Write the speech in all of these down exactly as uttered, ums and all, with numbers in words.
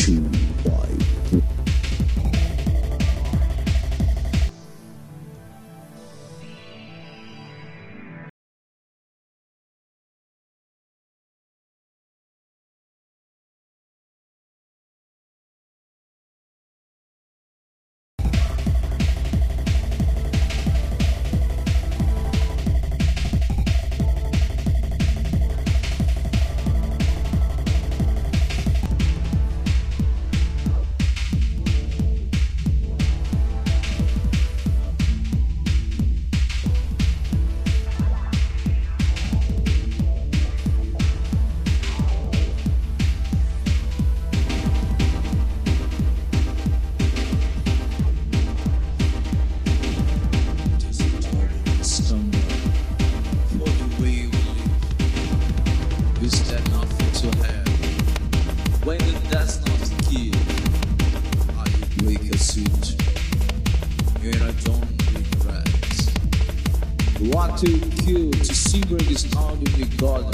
two, five, three. What to kill to see where this out in the garden.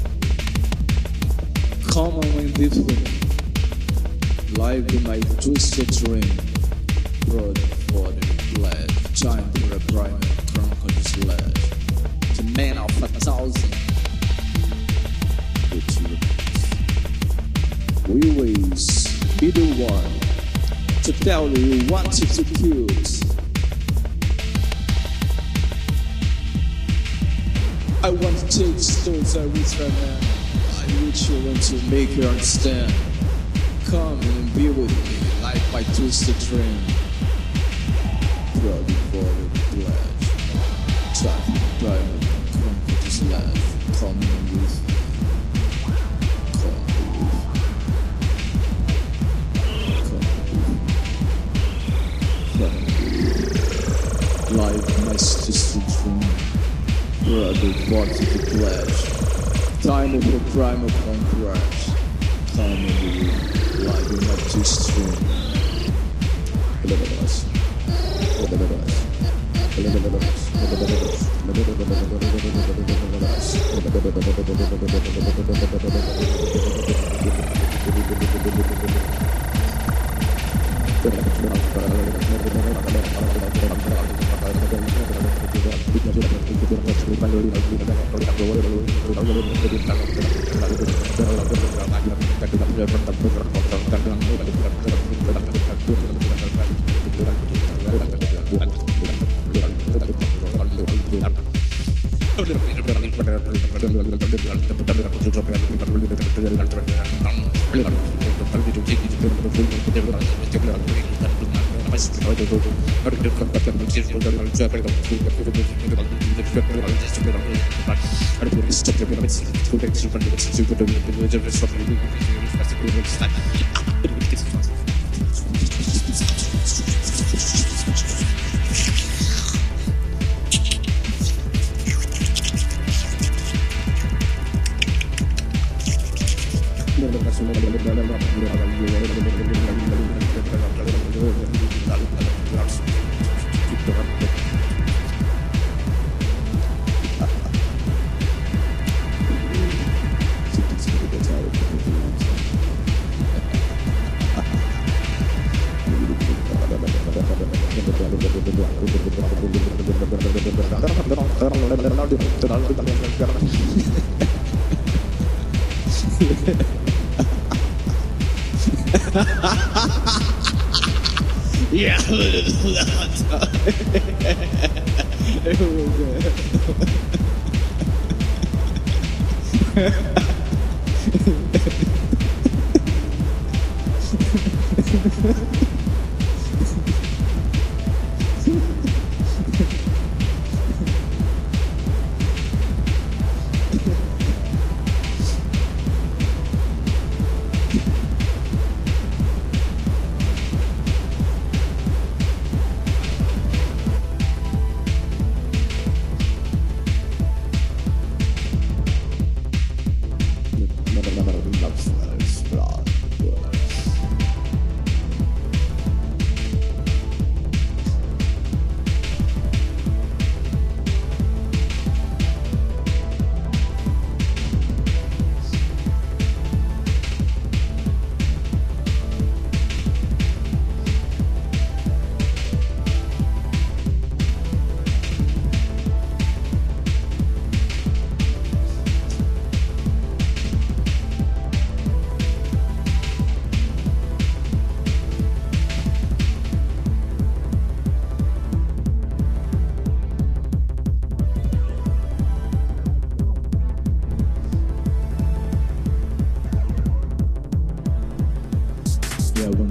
Come on and different. Life in my twisted dream. Brother, father, glad. Time for a prime conqueror's lad. The man of a thousand. We always be the one to tell you what to kill. I want to take stones I reach right now. I reach you want to make you understand. Come and be with me, like my twisted dream. Proud for the pledge. Time, private, comfort is life. Come and with me. Come and with me. Come and with me. Like my twisted dream. Brother, what to the pledge. Time of a crime upon crash. Come and be like in my two stream. Yeah.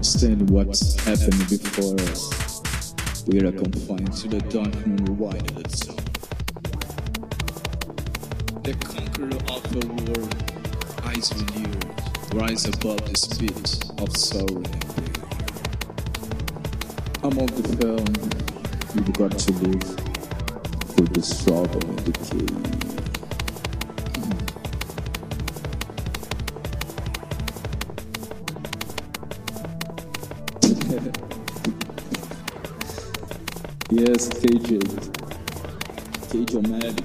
understand what's happening before us. We are confined to the dark and rewinded itself. The conqueror of the world, eyes renewed, rise above the speed of sorrow and pain. Among the film, you've got to live for the struggle and decay. Yes, K J. K J Magic.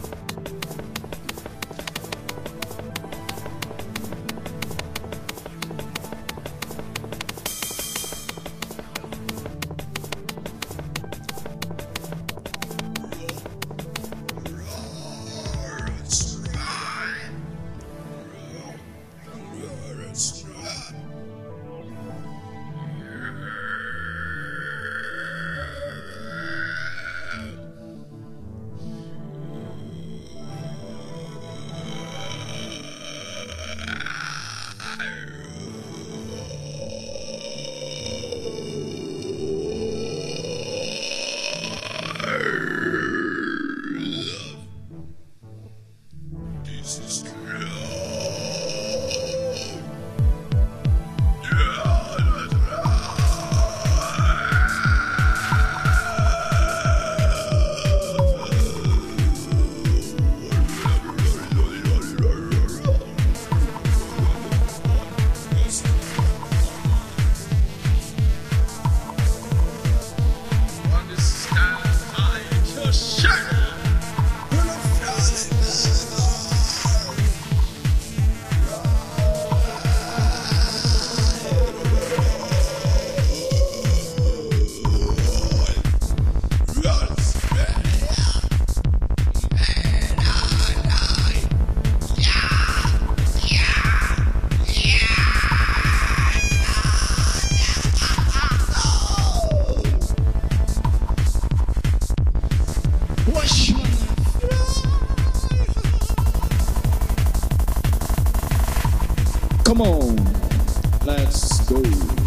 Come on, let's go.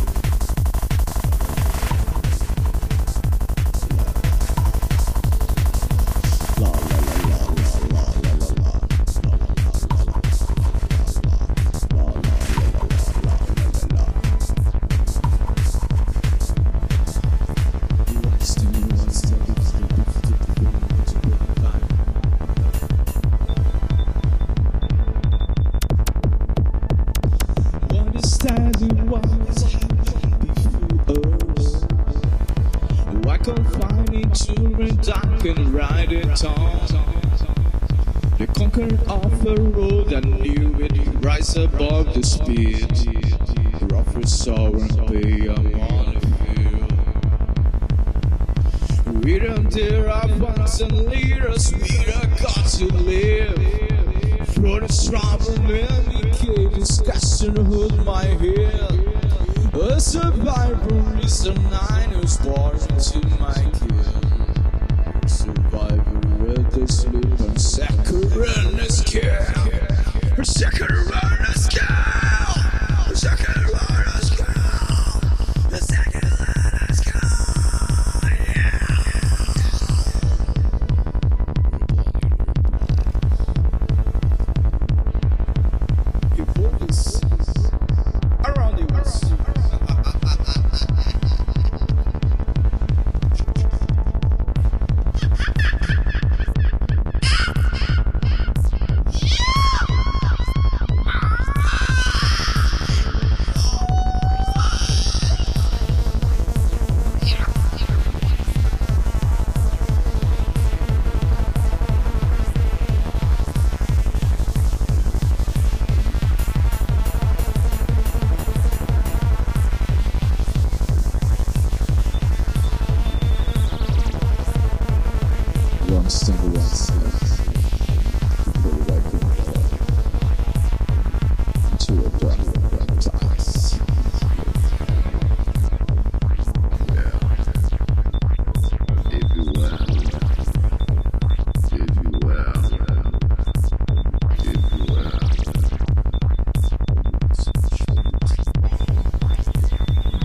Can ride it on. The conqueror of the road and knew it, rise above the speed. Rough with sorrow and pay, I'm on the field. We don't dare advance and lead us, we are got to live. Throw the struggle and decay, discussion hold my head. A survivor is a nine who's born to my kill. Survivor with the sleep and second is kill. Second is kill. Second is kill. The second is kill. Your voice around the world. One single one step before I go into a dark paradise. Yeah. If you will, if you will, if you will.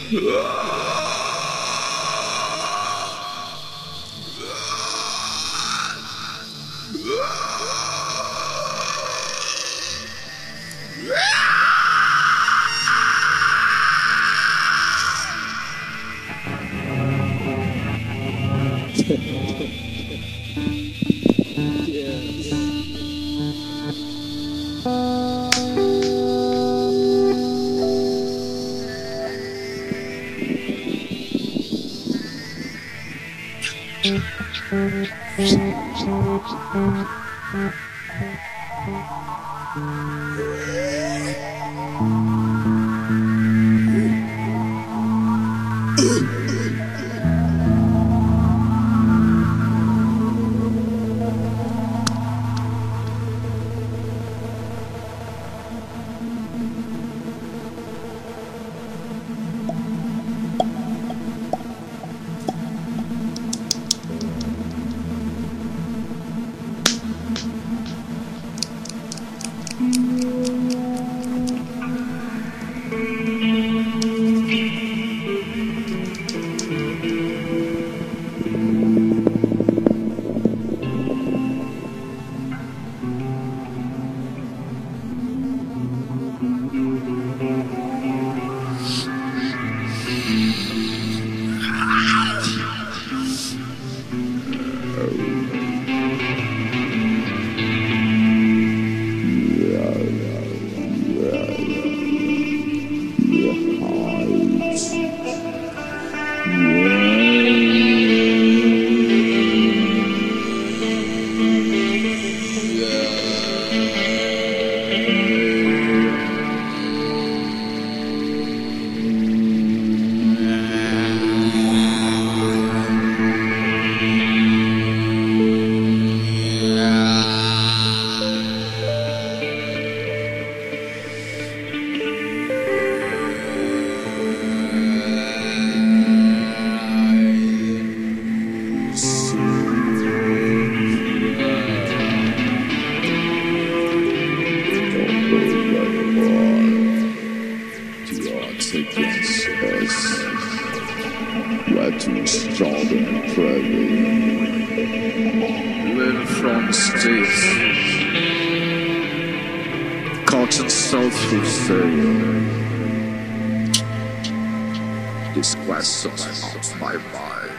This question's on my mind.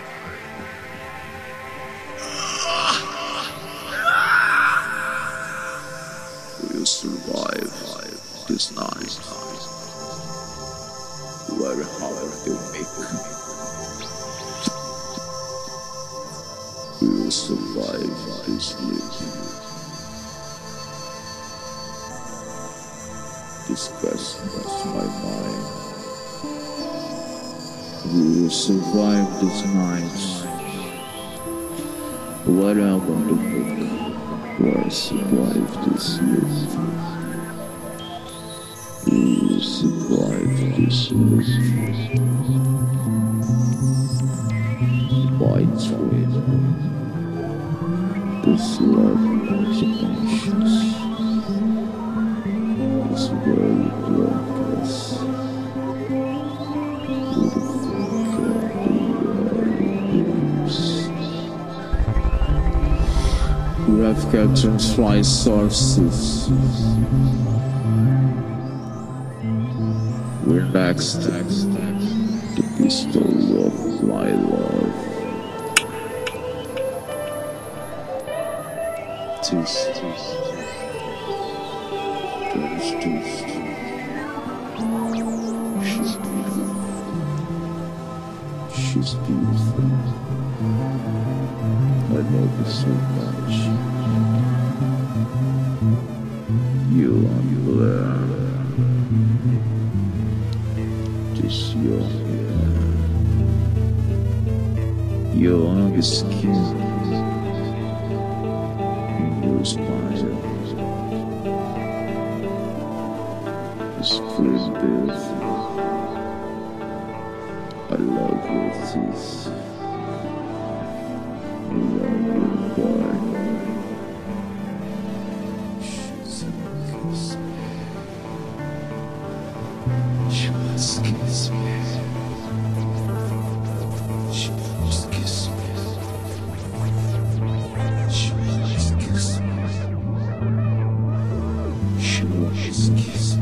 Will you survive this night? Where hard you make? Will you survive this sleep? This question's on my mind. We will survive this night. What am I going to make? Will I survive this sleep? We will survive this sleep. Fight with this love imaginations. This world darkness. We have captured fly sources. We're next to the pistol of my love. Tis, tis, tis, tis, tis. She's beautiful. She's beautiful. I love you so much. You are there. This your hair. Your skin. In your smile. It's pretty beautiful. I love your teeth. I love your body. She's a kiss me. She must kiss me. Precious kiss.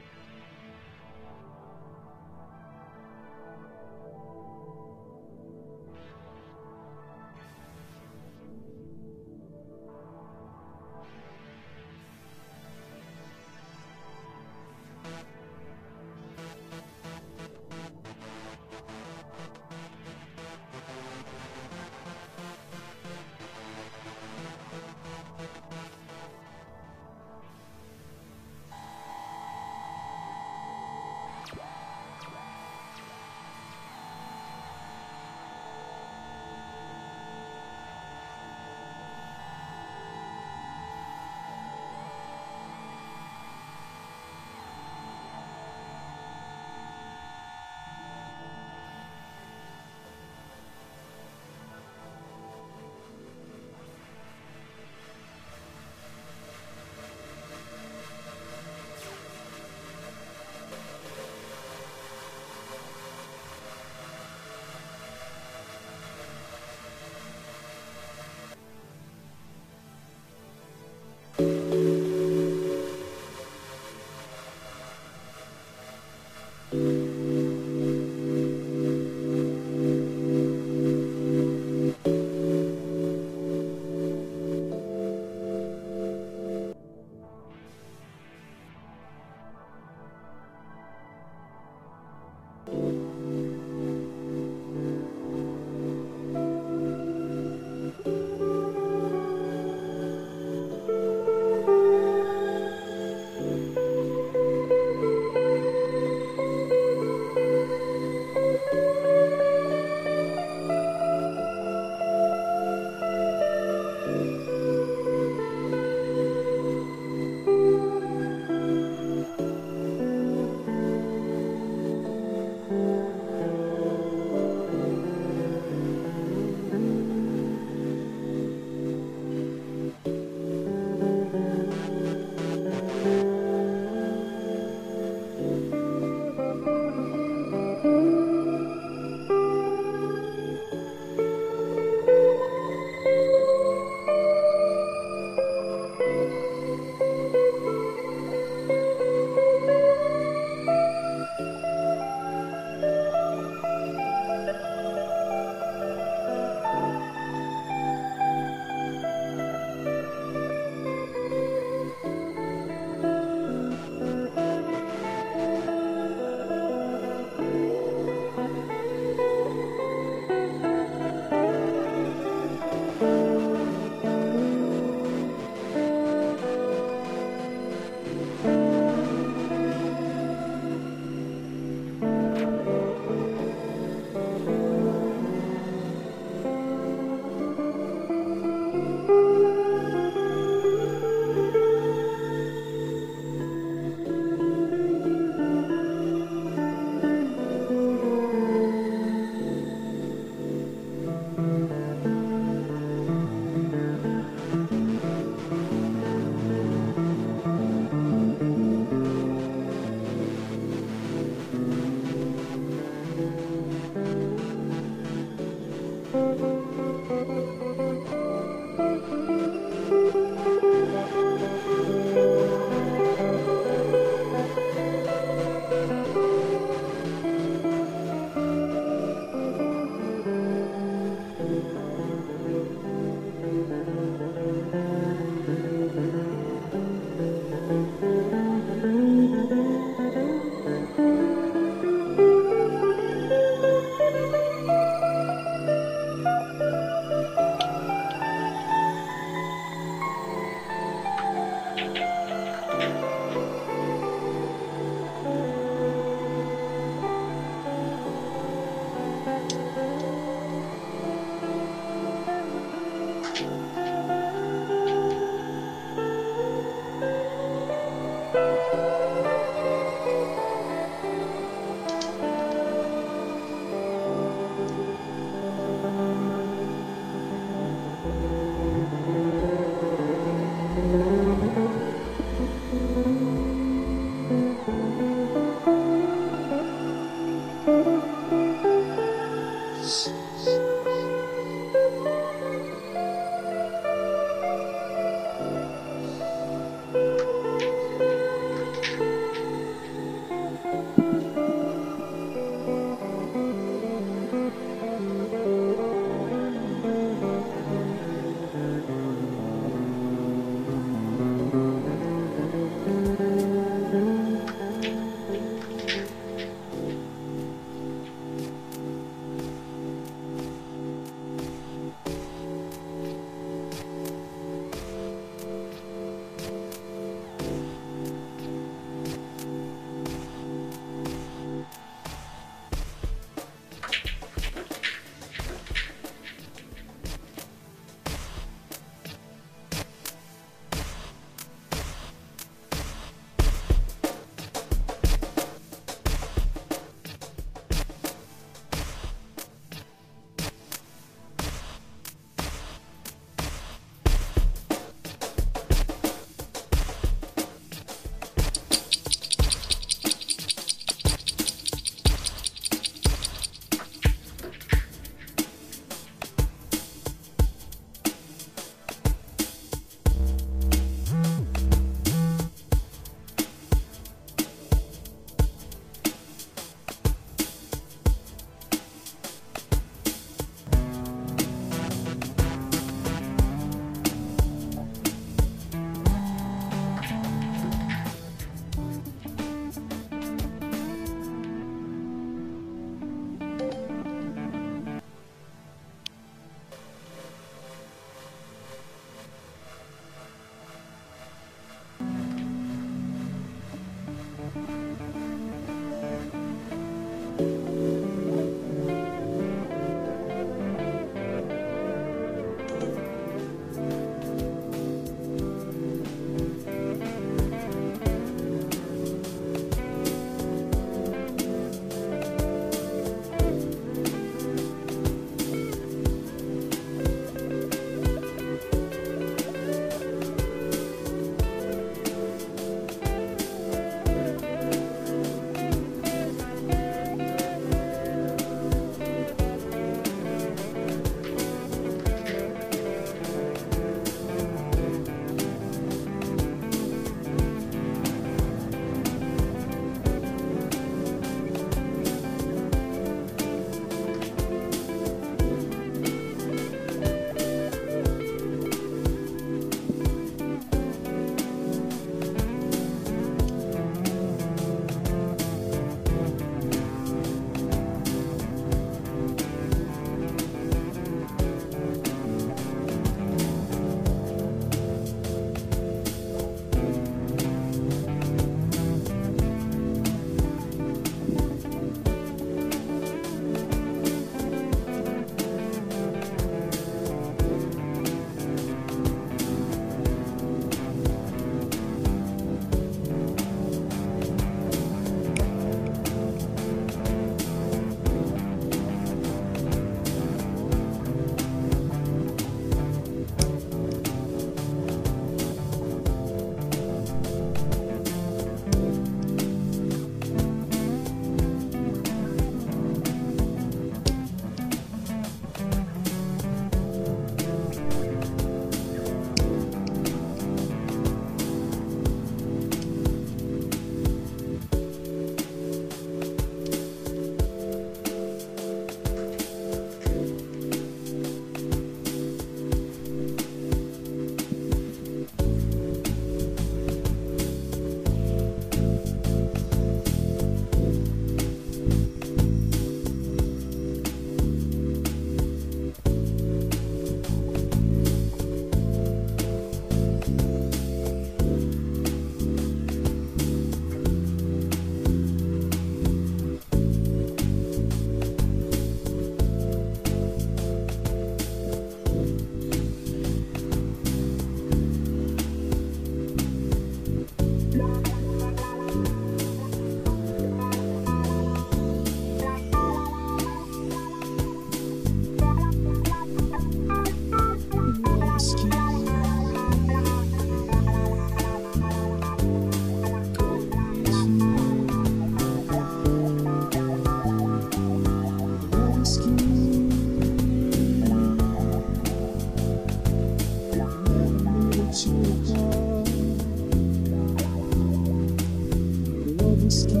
is key.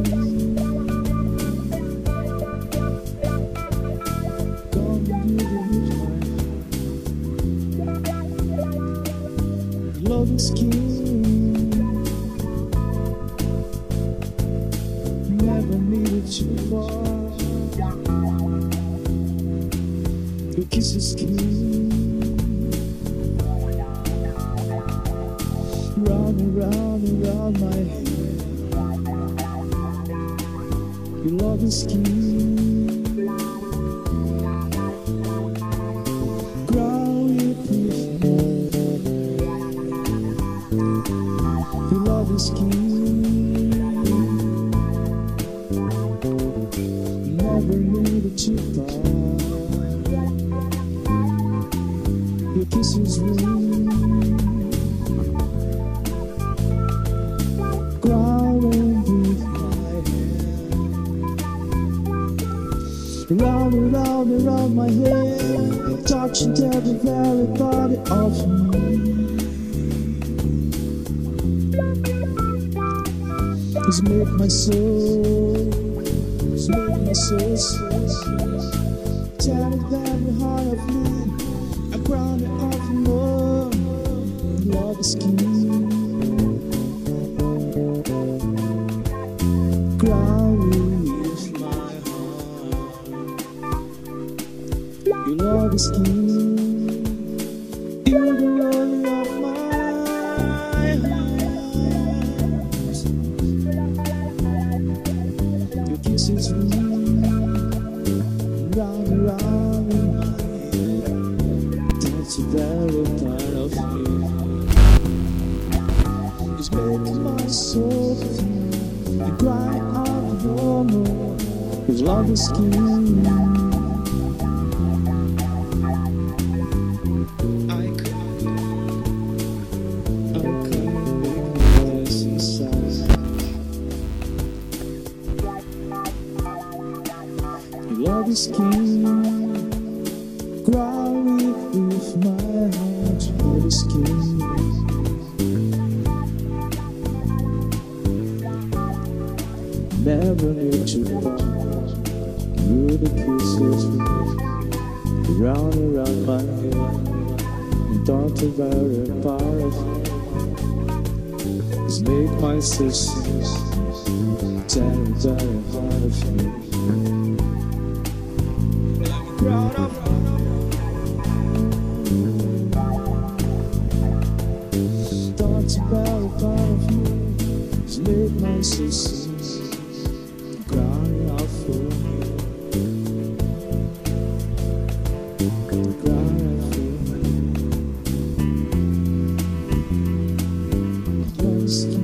Come beauty with my love is key. Never needed you far. Your kiss is key. Round and round and round my head. Your love is key. Ground it with me. Your love is key. Never needed you far. Your kiss is real. Round and round and round my head, touching every very body of me. It's make my soul, it's make my soul sing. Tell it every heart of me, I'm grounded off more. Love is key. Grounded. Your love is key. You're the lily of my heart. Your kiss is real. Round and round in my head. That's the very part of you. It's making my soul feel the cry of the woman. Your love is key. Love is key. Ground it with my heart. Love is key. Never knew you far. You're the kisses round and round my head. And don't the very part of me. Just make my sisters tell the very heart of me. Proud of thoughts about a part of you. Just make my sisters cry out for me. Cry out for me. Love is key.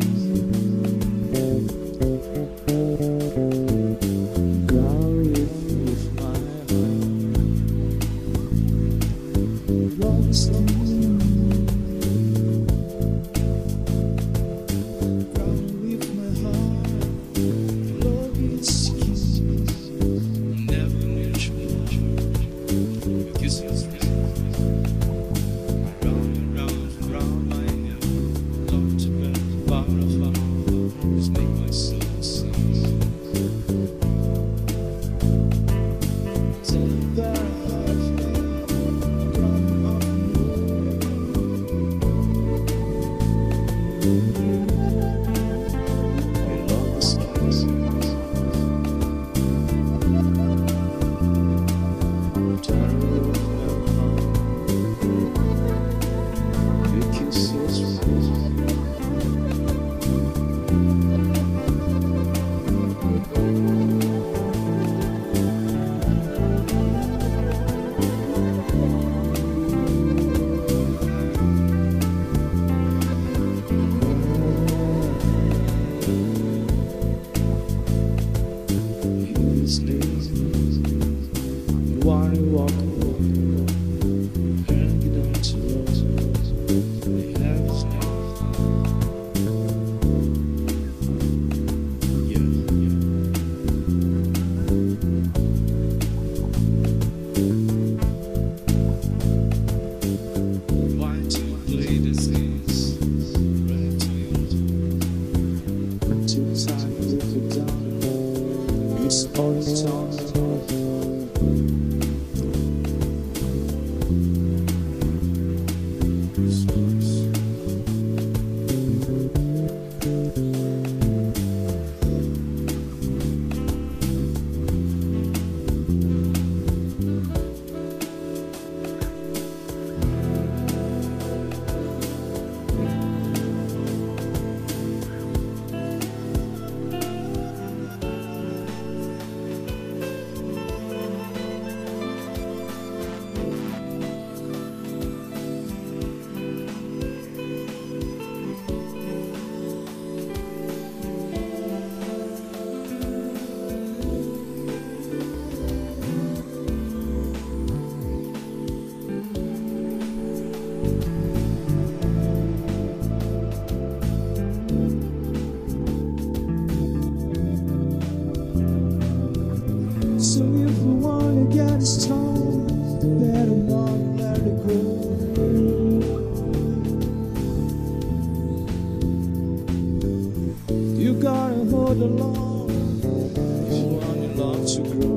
this time, better not let it go. You gotta hold along if you want your love to grow.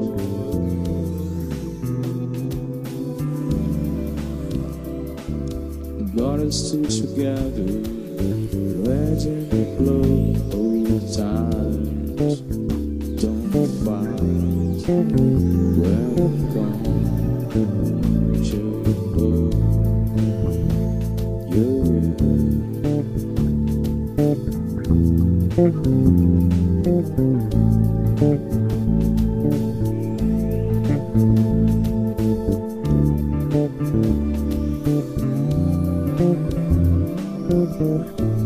You gotta stay together, letting it blow. Old times don't fight when it comes to blow. Yeah, yeah.